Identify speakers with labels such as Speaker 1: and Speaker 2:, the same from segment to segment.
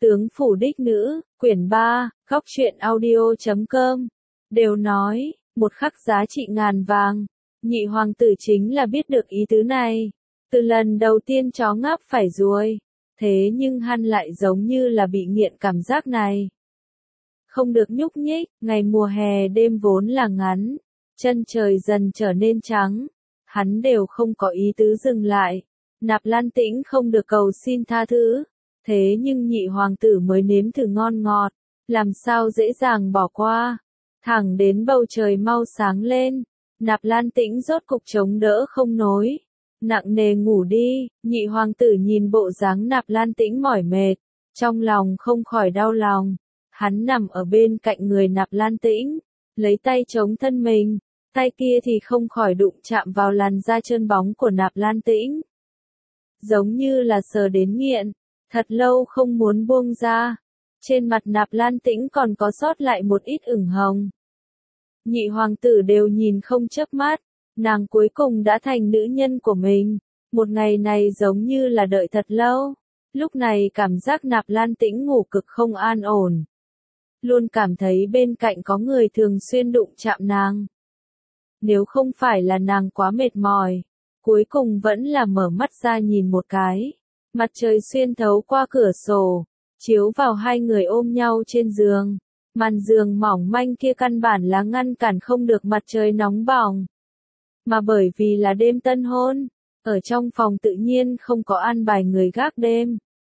Speaker 1: Tướng phủ đích nữ, quyển 3, góc truyện audio.com, đều nói, một khắc giá trị ngàn vàng. Nhị hoàng tử chính là biết được ý tứ này. Từ lần đầu tiên chó ngáp phải ruồi. Thế nhưng hắn lại giống như là bị nghiện cảm giác này. Không được nhúc nhích, ngày mùa hè đêm vốn là ngắn. Chân trời dần trở nên trắng. Hắn đều không có ý tứ dừng lại. Nạp Lan Tĩnh không được cầu xin tha thứ. Thế nhưng nhị hoàng tử mới nếm thử ngon ngọt. Làm sao dễ dàng bỏ qua. Thẳng đến bầu trời mau sáng lên. Nạp Lan Tĩnh rốt cục chống đỡ không nổi. Nặng nề ngủ đi. Nhị hoàng tử nhìn bộ dáng Nạp Lan Tĩnh mỏi mệt. Trong lòng không khỏi đau lòng. Hắn nằm ở bên cạnh người Nạp Lan Tĩnh. Lấy tay chống thân mình. Tay kia thì không khỏi đụng chạm vào làn da trơn bóng của Nạp Lan Tĩnh. Giống như là sờ đến nghiện. Thật lâu không muốn buông ra. Trên mặt Nạp Lan Tĩnh còn có sót lại một ít ửng hồng. Nhị hoàng tử đều nhìn không chớp mắt. Nàng cuối cùng đã thành nữ nhân của mình. Một ngày này giống như là đợi thật lâu. Lúc này cảm giác Nạp Lan Tĩnh ngủ cực không an ổn. Luôn cảm thấy bên cạnh có người thường xuyên đụng chạm nàng. Nếu không phải là nàng quá mệt mỏi, cuối cùng vẫn là mở mắt ra nhìn một cái. Mặt trời xuyên thấu qua cửa sổ, chiếu vào hai người ôm nhau trên giường. Màn giường mỏng manh kia căn bản là ngăn cản không được mặt trời nóng bỏng. Mà bởi vì là đêm tân hôn, ở trong phòng tự nhiên không có an bài người gác đêm.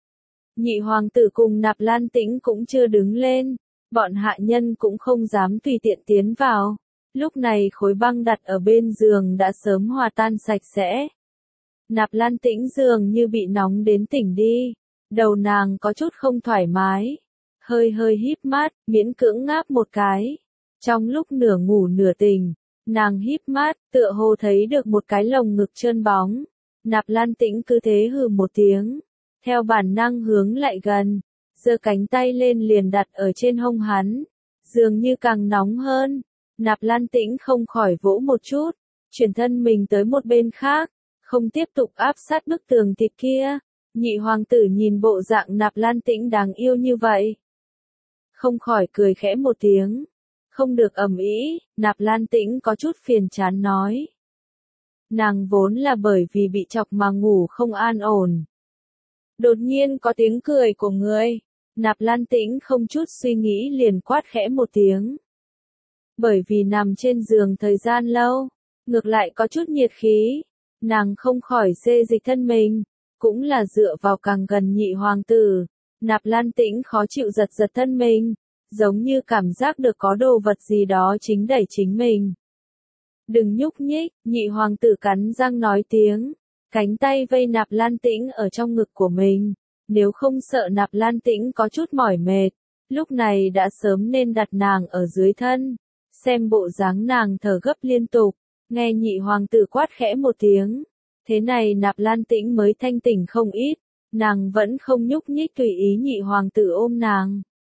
Speaker 1: Nhị hoàng tử cùng Nạp Lan Tĩnh cũng chưa đứng lên, bọn hạ nhân cũng không dám tùy tiện tiến vào. Lúc này khối băng đặt ở bên giường đã sớm hòa tan sạch sẽ. Nạp Lan Tĩnh dường như bị nóng đến tỉnh đi. Đầu nàng có chút không thoải mái. Hơi hơi híp mắt, miễn cưỡng ngáp một cái. Trong lúc nửa ngủ nửa tỉnh, nàng híp mắt, tựa hồ thấy được một cái lồng ngực trơn bóng. Nạp Lan Tĩnh cứ thế hừ một tiếng. Theo bản năng hướng lại gần. Giơ cánh tay lên liền đặt ở trên hông hắn. Dường như càng nóng hơn. Nạp Lan Tĩnh không khỏi vỗ một chút. Chuyển thân mình tới một bên khác. Không tiếp tục áp sát bức tường thịt kia. Nhị hoàng tử nhìn bộ dạng Nạp Lan Tĩnh đáng yêu như vậy. Không khỏi cười khẽ một tiếng. Không được ầm ĩ, Nạp Lan Tĩnh có chút phiền chán nói. Nàng vốn là bởi vì bị chọc mà ngủ không an ổn. Đột nhiên có tiếng cười của người. Nạp Lan Tĩnh không chút suy nghĩ liền quát khẽ một tiếng. Bởi vì nằm trên giường thời gian lâu, ngược lại có chút nhiệt khí. Nàng không khỏi xê dịch thân mình, cũng là dựa vào càng gần nhị hoàng tử. Nạp Lan Tĩnh khó chịu giật giật thân mình, giống như cảm giác được có đồ vật gì đó chính đẩy chính mình. Đừng nhúc nhích, nhị hoàng tử cắn răng nói tiếng, cánh tay vây Nạp Lan Tĩnh ở trong ngực của mình. Nếu không sợ Nạp Lan Tĩnh có chút mỏi mệt, lúc này đã sớm nên đặt nàng ở dưới thân. Xem bộ dáng nàng thở gấp liên tục, nghe nhị hoàng tử quát khẽ một tiếng. Thế này Nạp Lan Tĩnh mới thanh tỉnh không ít, nàng vẫn không nhúc nhích tùy ý nhị hoàng tử ôm nàng.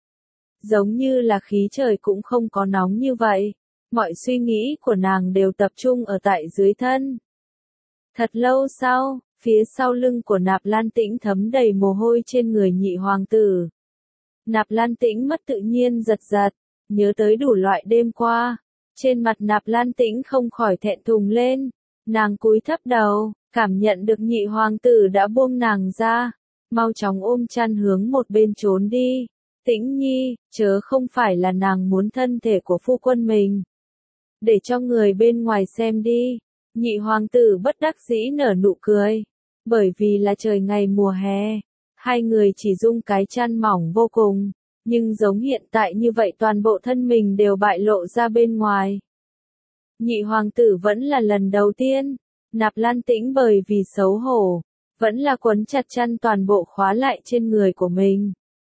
Speaker 1: Giống như là khí trời cũng không có nóng như vậy, mọi suy nghĩ của nàng đều tập trung ở tại dưới thân. Thật lâu sau, phía sau lưng của Nạp Lan Tĩnh thấm đầy mồ hôi trên người nhị hoàng tử. Nạp Lan Tĩnh mất tự nhiên giật giật, nhớ tới đủ loại đêm qua. Trên mặt Nạp Lan Tĩnh không khỏi thẹn thùng lên. Nàng cúi thấp đầu, cảm nhận được nhị hoàng tử đã buông nàng ra. Mau chóng ôm chăn hướng một bên trốn đi. Tĩnh nhi, chớ không phải là nàng muốn thân thể của phu quân mình. Để cho người bên ngoài xem đi. Nhị hoàng tử bất đắc dĩ nở nụ cười. Bởi vì là trời ngày mùa hè. Hai người chỉ dung cái chăn mỏng vô cùng. Nhưng giống hiện tại như vậy toàn bộ thân mình đều bại lộ ra bên ngoài. Nhị hoàng tử vẫn là lần đầu tiên. Nạp Lan Tĩnh bởi vì xấu hổ, vẫn là quấn chặt chăn toàn bộ khóa lại trên người của mình.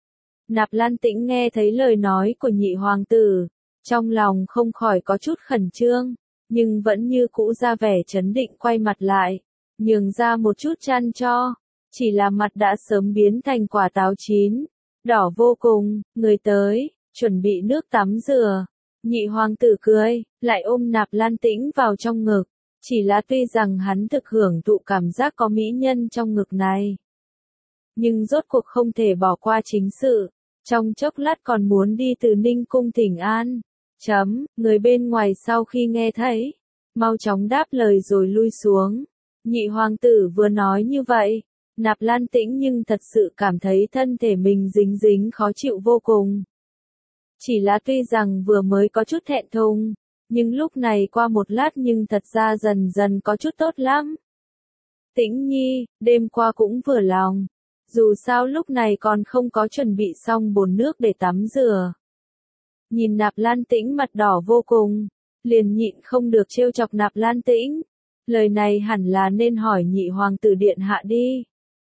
Speaker 1: Nạp Lan Tĩnh nghe thấy lời nói của nhị hoàng tử, trong lòng không khỏi có chút khẩn trương, nhưng vẫn như cũ ra vẻ trấn định quay mặt lại, nhường ra một chút chăn cho, chỉ là mặt đã sớm biến thành quả táo chín, đỏ vô cùng, người tới, chuẩn bị nước tắm rửa. Nhị hoàng tử cười, lại ôm Nạp Lan Tĩnh vào trong ngực. Chỉ là tuy rằng hắn thực hưởng thụ cảm giác có mỹ nhân trong ngực này. nhưng rốt cuộc không thể bỏ qua chính sự, trong chốc lát còn muốn đi từ Ninh Cung thỉnh an. Người bên ngoài sau khi nghe thấy, mau chóng đáp lời rồi lui xuống. Nhị hoàng tử vừa nói như vậy, Nạp Lan Tĩnh nhưng thật sự cảm thấy thân thể mình dính dính khó chịu vô cùng. Chỉ là tuy rằng vừa mới có chút thẹn thùng, nhưng lúc này qua một lát nhưng thật ra dần dần có chút tốt lắm. Tĩnh Nhi, đêm qua cũng vừa lòng. Dù sao lúc này còn không có chuẩn bị xong bồn nước để tắm rửa. Nhìn Nạp Lan Tĩnh mặt đỏ vô cùng, liền nhịn không được trêu chọc Nạp Lan Tĩnh. Lời này hẳn là nên hỏi nhị hoàng tử điện hạ đi.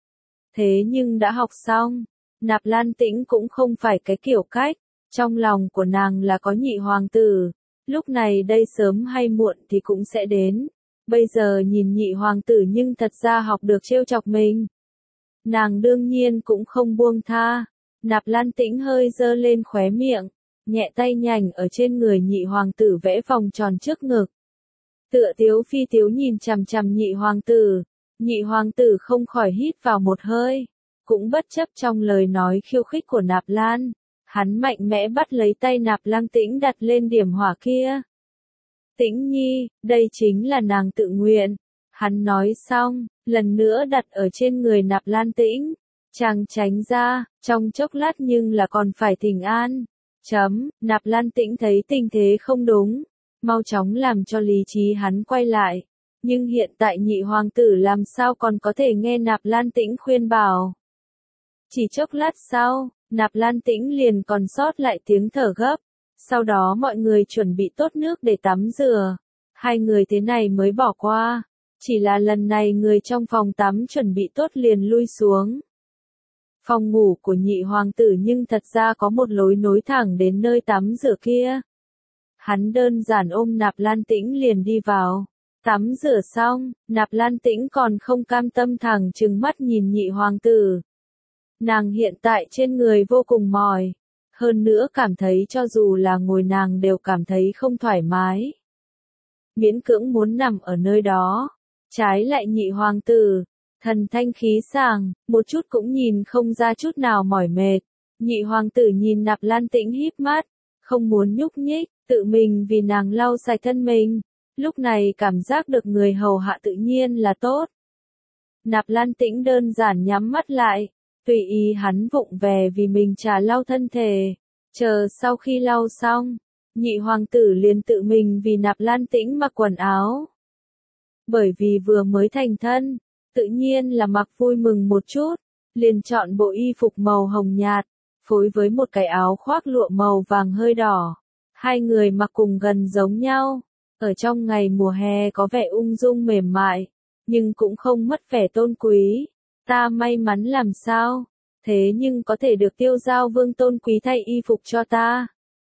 Speaker 1: Thế nhưng đã học xong, Nạp Lan Tĩnh cũng không phải cái kiểu cách, trong lòng của nàng là có nhị hoàng tử, lúc này đây sớm hay muộn thì cũng sẽ đến. Bây giờ nhìn nhị hoàng tử nhưng thật ra học được trêu chọc mình. Nàng đương nhiên cũng không buông tha. Nạp Lan Tĩnh hơi giơ lên khóe miệng, nhẹ tay nhành ở trên người nhị hoàng tử vẽ vòng tròn trước ngực. Tựa tiếu phi tiếu nhìn chằm chằm nhị hoàng tử không khỏi hít vào một hơi, cũng bất chấp trong lời nói khiêu khích của Nạp Lan, hắn mạnh mẽ bắt lấy tay Nạp Lan Tĩnh đặt lên điểm hỏa kia. Tĩnh Nhi, đây chính là nàng tự nguyện. Hắn nói xong, lần nữa đặt ở trên người Nạp Lan Tĩnh. Chàng tránh ra, trong chốc lát nhưng là còn phải thỉnh an. Nạp Lan Tĩnh thấy tình thế không đúng, mau chóng làm cho lý trí hắn quay lại. Nhưng hiện tại nhị hoàng tử làm sao còn có thể nghe Nạp Lan Tĩnh khuyên bảo. Chỉ chốc lát sau, Nạp Lan Tĩnh liền còn sót lại tiếng thở gấp. Sau đó mọi người chuẩn bị tốt nước để tắm rửa. Hai người thế này mới bỏ qua. Chỉ là lần này người trong phòng tắm chuẩn bị tốt liền lui xuống. Phòng ngủ của nhị hoàng tử nhưng thật ra có một lối nối thẳng đến nơi tắm rửa kia. Hắn đơn giản ôm Nạp Lan Tĩnh liền đi vào. Tắm rửa xong, Nạp Lan Tĩnh còn không cam tâm thẳng trừng mắt nhìn nhị hoàng tử. Nàng hiện tại trên người vô cùng mỏi. Hơn nữa cảm thấy cho dù là ngồi nàng đều cảm thấy không thoải mái. Miễn cưỡng muốn nằm ở nơi đó. Trái lại nhị hoàng tử, thần thanh khí sảng, một chút cũng nhìn không ra chút nào mỏi mệt. Nhị hoàng tử nhìn Nạp Lan Tĩnh híp mắt, không muốn nhúc nhích, tự mình vì nàng lau sạch thân mình. Lúc này cảm giác được người hầu hạ tự nhiên là tốt. Nạp Lan Tĩnh đơn giản nhắm mắt lại, tùy ý hắn vụng về vì mình trà lau thân thể. Chờ sau khi lau xong, nhị hoàng tử liền tự mình vì Nạp Lan Tĩnh mặc quần áo. Bởi vì vừa mới thành thân, tự nhiên là mặc vui mừng một chút, liền chọn bộ y phục màu hồng nhạt, phối với một cái áo khoác lụa màu vàng hơi đỏ. Hai người mặc cùng gần giống nhau, ở trong ngày mùa hè có vẻ ung dung mềm mại, nhưng cũng không mất vẻ tôn quý. Ta may mắn làm sao, thế nhưng có thể được Tiêu Giao Vương tôn quý thay y phục cho ta.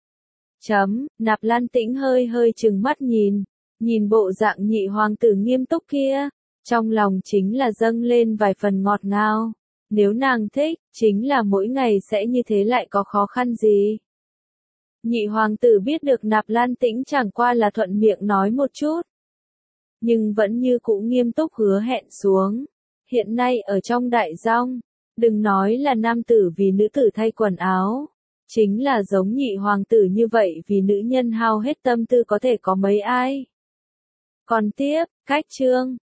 Speaker 1: Nạp Lan Tĩnh hơi trừng mắt nhìn bộ dạng nhị hoàng tử nghiêm túc kia, trong lòng chính là dâng lên vài phần ngọt ngào. Nếu nàng thích, chính là mỗi ngày sẽ như thế lại có khó khăn gì. Nhị hoàng tử biết được Nạp Lan Tĩnh chẳng qua là thuận miệng nói một chút, nhưng vẫn như cũ nghiêm túc hứa hẹn xuống. Hiện nay ở trong đại dong, đừng nói là nam tử vì nữ tử thay quần áo, chính là giống nhị hoàng tử như vậy vì nữ nhân hao hết tâm tư có thể có mấy ai. Còn tiếp, cách chương